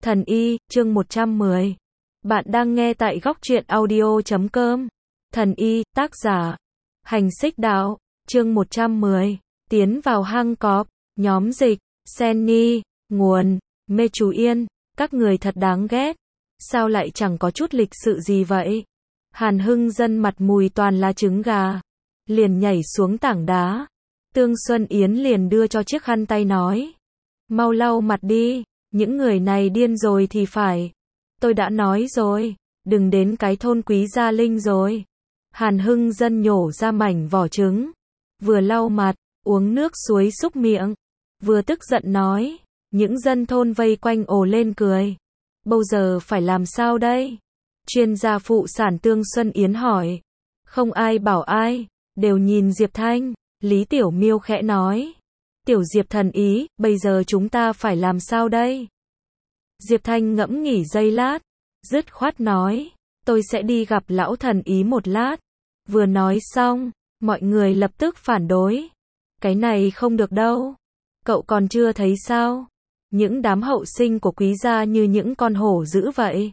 Thần Y, chương 110. Bạn đang nghe tại góc truyện audio.com. Thần Y, tác giả Hành Xích Đạo, chương 110. Tiến vào hang cọp, nhóm dịch, Senny, nguồn, Mê Chú Yên, các người thật đáng ghét. Sao lại chẳng có chút lịch sự gì vậy? Hàn Hưng Dân mặt mùi toàn là trứng gà, liền nhảy xuống tảng đá. Tương Xuân Yến liền đưa cho chiếc khăn tay nói: mau lau mặt đi, những người này điên rồi thì phải. Tôi đã nói rồi, đừng đến cái thôn Quý Gia Linh rồi. Hàn Hưng Dân nhổ ra mảnh vỏ trứng, vừa lau mặt, uống nước suối xúc miệng, vừa tức giận nói. Những dân thôn vây quanh ồ lên cười. Bây giờ phải làm sao đây? Chuyên gia phụ sản Tương Xuân Yến hỏi. Không ai bảo ai, đều nhìn Diệp Thanh. Lý Tiểu Miêu khẽ nói. Tiểu Diệp thần ý, bây giờ chúng ta phải làm sao đây? Diệp Thanh ngẫm nghỉ giây lát, dứt khoát nói. Tôi sẽ đi gặp lão thần ý một lát. Vừa nói xong, mọi người lập tức phản đối. Cái này không được đâu. Cậu còn chưa thấy sao? Những đám hậu sinh của Quý gia như những con hổ dữ vậy.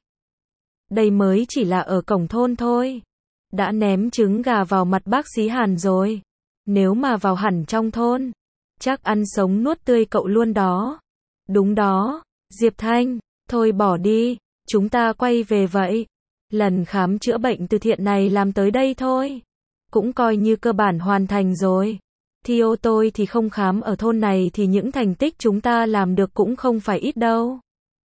Đây mới chỉ là ở cổng thôn thôi. Đã ném trứng gà vào mặt bác sĩ Hàn rồi. Nếu mà vào hẳn trong thôn, chắc ăn sống nuốt tươi cậu luôn đó. Đúng đó, Diệp Thanh, thôi bỏ đi, chúng ta quay về vậy. Lần khám chữa bệnh từ thiện này làm tới đây thôi. Cũng coi như cơ bản hoàn thành rồi. Theo tôi thì không khám ở thôn này thì những thành tích chúng ta làm được cũng không phải ít đâu.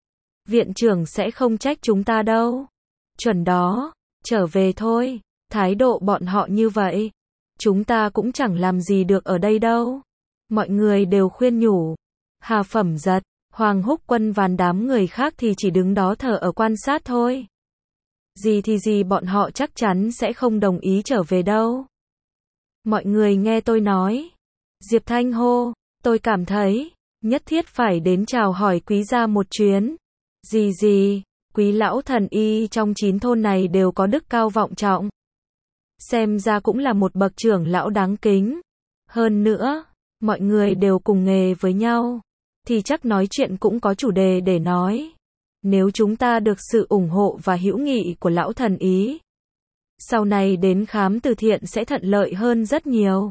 Viện trưởng sẽ không trách chúng ta đâu. Chuẩn đó, trở về thôi. Thái độ bọn họ như vậy, chúng ta cũng chẳng làm gì được ở đây đâu. Mọi người đều khuyên nhủ. Hà Phẩm Giật, Hoàng Húc Quân và đám người khác thì chỉ đứng đó thở ở quan sát thôi. Gì thì gì, bọn họ chắc chắn sẽ không đồng ý trở về đâu. Mọi người nghe tôi nói. Diệp Thanh hô, tôi cảm thấy nhất thiết phải đến chào hỏi Quý gia một chuyến. Gì, Quý lão thần y trong 9 thôn này đều có đức cao vọng trọng. Xem ra cũng là một bậc trưởng lão đáng kính. Hơn nữa, mọi người đều cùng nghề với nhau, thì chắc nói chuyện cũng có chủ đề để nói. Nếu chúng ta được sự ủng hộ và hữu nghị của lão thần ý, sau này đến khám từ thiện sẽ thuận lợi hơn rất nhiều.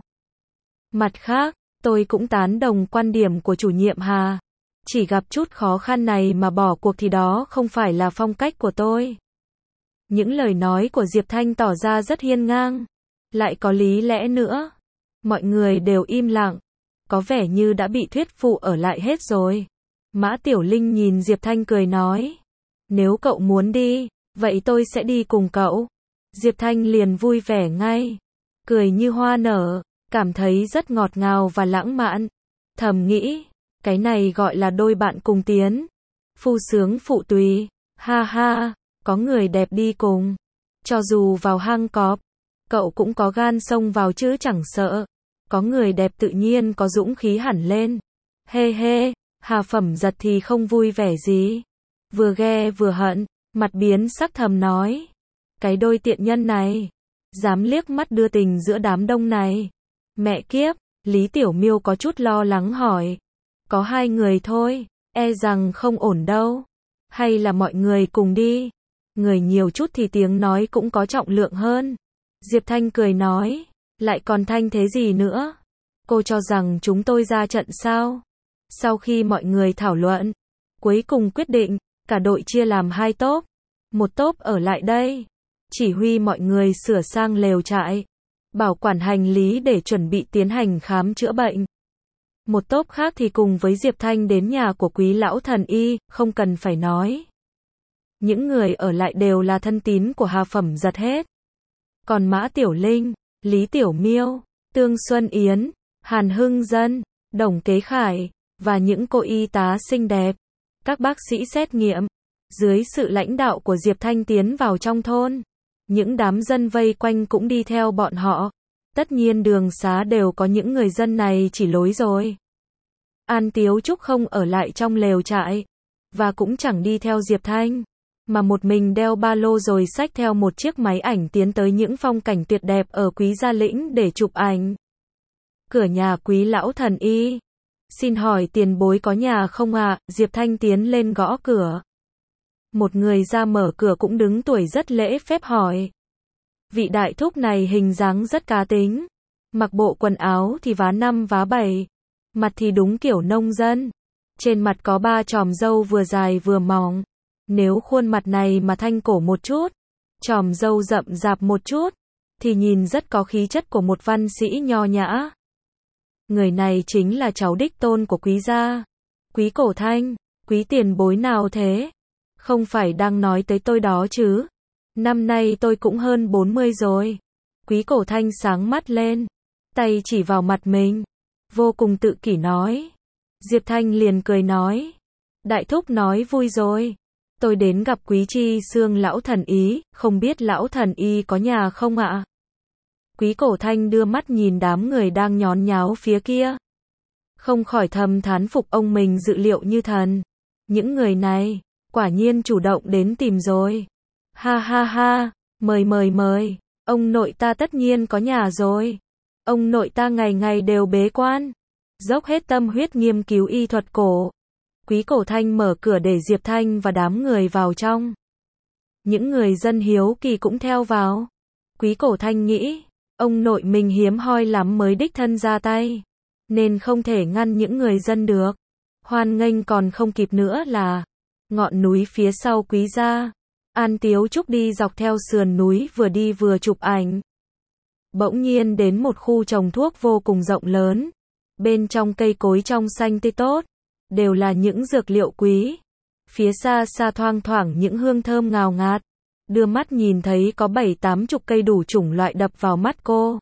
Mặt khác, tôi cũng tán đồng quan điểm của chủ nhiệm Hà. Chỉ gặp chút khó khăn này mà bỏ cuộc thì đó không phải là phong cách của tôi. Những lời nói của Diệp Thanh tỏ ra rất hiên ngang, lại có lý lẽ nữa. Mọi người đều im lặng, có vẻ như đã bị thuyết phục ở lại hết rồi. Mã Tiểu Linh nhìn Diệp Thanh cười nói. Nếu cậu muốn đi, vậy tôi sẽ đi cùng cậu. Diệp Thanh liền vui vẻ ngay, cười như hoa nở, cảm thấy rất ngọt ngào và lãng mạn. Thầm nghĩ, cái này gọi là đôi bạn cùng tiến. Phu sướng phụ tùy, ha ha, có người đẹp đi cùng. Cho dù vào hang cọp, cậu cũng có gan xông vào chứ chẳng sợ. Có người đẹp tự nhiên có dũng khí hẳn lên. Hê, Hà Phẩm Giật thì không vui vẻ gì. Vừa ghe vừa hận, mặt biến sắc thầm nói. Cái đôi tiện nhân này, dám liếc mắt đưa tình giữa đám đông này. Mẹ kiếp, Lý Tiểu Miêu có chút lo lắng hỏi. Có 2 người thôi, e rằng không ổn đâu. Hay là mọi người cùng đi. Người nhiều chút thì tiếng nói cũng có trọng lượng hơn. Diệp Thanh cười nói. Lại còn thanh thế gì nữa? Cô cho rằng chúng tôi ra trận sao? Sau khi mọi người thảo luận, cuối cùng quyết định, cả đội chia làm 2 tốp. Một tốp ở lại đây, chỉ huy mọi người sửa sang lều trại, bảo quản hành lý để chuẩn bị tiến hành khám chữa bệnh. Một tốp khác thì cùng với Diệp Thanh đến nhà của Quý lão thần y, không cần phải nói. Những người ở lại đều là thân tín của Hà Phẩm Giật hết. Còn Mã Tiểu Linh, Lý Tiểu Miêu, Tương Xuân Yến, Hàn Hưng Dân, Đồng Kế Khải, và những cô y tá xinh đẹp, các bác sĩ xét nghiệm, dưới sự lãnh đạo của Diệp Thanh tiến vào trong thôn. Những đám dân vây quanh cũng đi theo bọn họ. Tất nhiên đường xá đều có những người dân này chỉ lối rồi. An Tiếu Trúc không ở lại trong lều trại, và cũng chẳng đi theo Diệp Thanh, mà một mình đeo ba lô rồi xách theo một chiếc máy ảnh tiến tới những phong cảnh tuyệt đẹp ở Quý Gia Lĩnh để chụp ảnh. Cửa nhà Quý lão thần y. Xin hỏi tiền bối có nhà không ạ? Diệp Thanh tiến lên gõ cửa. Một người ra mở cửa cũng đứng tuổi rất lễ phép hỏi. Vị đại thúc này hình dáng rất cá tính. Mặc bộ quần áo thì vá 5 vá 7. Mặt thì đúng kiểu nông dân. Trên mặt có 3 chòm râu vừa dài vừa mỏng. Nếu khuôn mặt này mà thanh cổ một chút, chòm râu rậm rạp một chút, thì nhìn rất có khí chất của một văn sĩ nho nhã. Người này chính là cháu đích tôn của quý gia. Quý Cổ Thanh, quý tiền bối nào thế? Không phải đang nói tới tôi đó chứ? Năm nay tôi cũng hơn 40 rồi. Quý Cổ Thanh sáng mắt lên, tay chỉ vào mặt mình, vô cùng tự kỷ nói. Diệp Thanh liền cười nói. Đại thúc nói vui rồi. Tôi đến gặp quý chi xương lão thần ý, không biết lão thần y có nhà không ạ? Quý Cổ Thanh đưa mắt nhìn đám người đang nhón nháo phía kia. Không khỏi thầm thán phục ông mình dự liệu như thần. Những người này, quả nhiên chủ động đến tìm rồi. Ha ha ha, mời. Ông nội ta tất nhiên có nhà rồi. Ông nội ta ngày ngày đều bế quan, dốc hết tâm huyết nghiên cứu y thuật cổ. Quý Cổ Thanh mở cửa để Diệp Thanh và đám người vào trong. Những người dân hiếu kỳ cũng theo vào. Quý Cổ Thanh nghĩ, ông nội mình hiếm hoi lắm mới đích thân ra tay, nên không thể ngăn những người dân được. Hoan nghênh còn không kịp nữa là ngọn núi phía sau quý gia. An Tiếu Trúc đi dọc theo sườn núi vừa đi vừa chụp ảnh. Bỗng nhiên đến một khu trồng thuốc vô cùng rộng lớn. Bên trong cây cối trong xanh tươi tốt, đều là những dược liệu quý. Phía xa xa thoang thoảng những hương thơm ngào ngạt. Đưa mắt nhìn thấy có 7-8 chục cây đủ chủng loại đập vào mắt cô.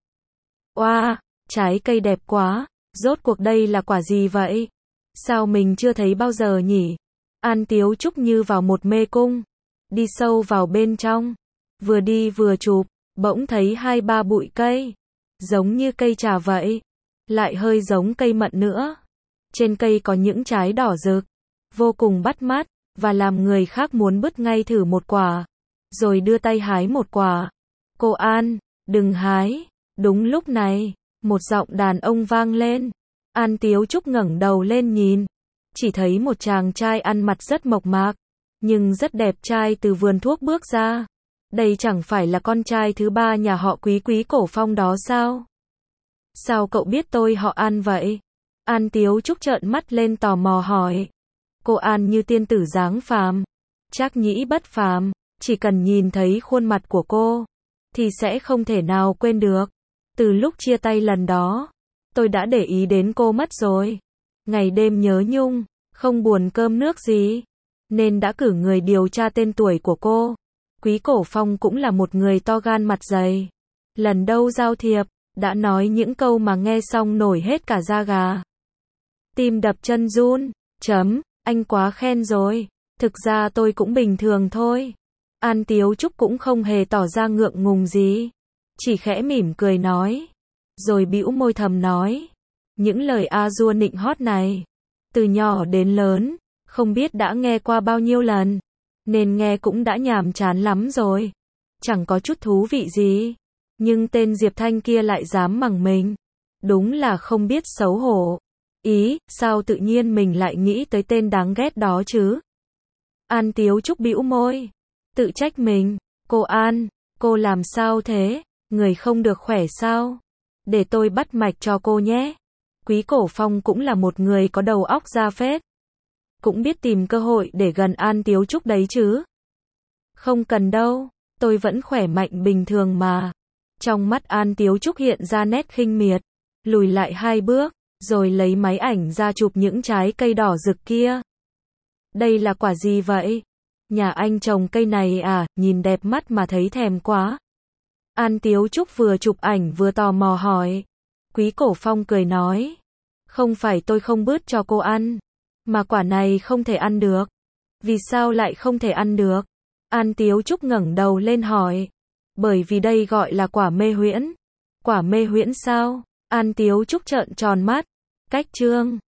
Oa, trái cây đẹp quá, rốt cuộc đây là quả gì vậy? Sao mình chưa thấy bao giờ nhỉ? An Tiếu Trúc như vào một mê cung. Đi sâu vào bên trong, vừa đi vừa chụp, bỗng thấy 2-3 bụi cây, giống như cây trà vậy, lại hơi giống cây mận nữa. Trên cây có những trái đỏ rực, vô cùng bắt mắt, và làm người khác muốn bứt ngay thử một quả, rồi đưa tay hái một quả. Cô An, đừng hái. Đúng lúc này, một giọng đàn ông vang lên. An Tiếu Trúc ngẩng đầu lên nhìn, chỉ thấy một chàng trai ăn mặc rất mộc mạc, nhưng rất đẹp trai từ vườn thuốc bước ra. Đây chẳng phải là con trai thứ 3 nhà họ Quý Cổ Phong đó sao? Sao cậu biết tôi họ An vậy? An Tiếu Trúc trợn mắt lên tò mò hỏi. Cô An như tiên tử dáng phàm, trác nhĩ bất phàm, chỉ cần nhìn thấy khuôn mặt của cô, thì sẽ không thể nào quên được. Từ lúc chia tay lần đó, tôi đã để ý đến cô mất rồi. Ngày đêm nhớ nhung, không buồn cơm nước gì, nên đã cử người điều tra tên tuổi của cô. Quý Cổ Phong cũng là một người to gan mặt dày. Lần đâu giao thiệp, đã nói những câu mà nghe xong nổi hết cả da gà. Tim đập chân run. Anh quá khen rồi. Thực ra tôi cũng bình thường thôi. An Tiếu Trúc cũng không hề tỏ ra ngượng ngùng gì, chỉ khẽ mỉm cười nói, rồi bĩu môi thầm nói. Những lời a dua nịnh hót này, từ nhỏ đến lớn, không biết đã nghe qua bao nhiêu lần, nên nghe cũng đã nhàm chán lắm rồi. Chẳng có chút thú vị gì. Nhưng tên Diệp Thanh kia lại dám mắng mình. Đúng là không biết xấu hổ. Ý, sao tự nhiên mình lại nghĩ tới tên đáng ghét đó chứ? An Tiếu Trúc bĩu môi, tự trách mình. Cô An, cô làm sao thế? Người không được khỏe sao? Để tôi bắt mạch cho cô nhé. Quý Cổ Phong cũng là một người có đầu óc ra phết, cũng biết tìm cơ hội để gần An Tiếu Trúc đấy chứ. Không cần đâu, tôi vẫn khỏe mạnh bình thường mà. Trong mắt An Tiếu Trúc hiện ra nét khinh miệt, lùi lại 2 bước, rồi lấy máy ảnh ra chụp những trái cây đỏ rực kia. Đây là quả gì vậy? Nhà anh trồng cây này à, nhìn đẹp mắt mà thấy thèm quá. An Tiếu Trúc vừa chụp ảnh vừa tò mò hỏi. Quý Cổ Phong cười nói, không phải tôi không bứt cho cô ăn, mà quả này không thể ăn được. Vì sao lại không thể ăn được? An Tiếu Trúc ngẩng đầu lên hỏi. Bởi vì đây gọi là quả mê huyễn. Quả mê huyễn sao? An Tiếu Trúc trợn tròn mắt. Cách chương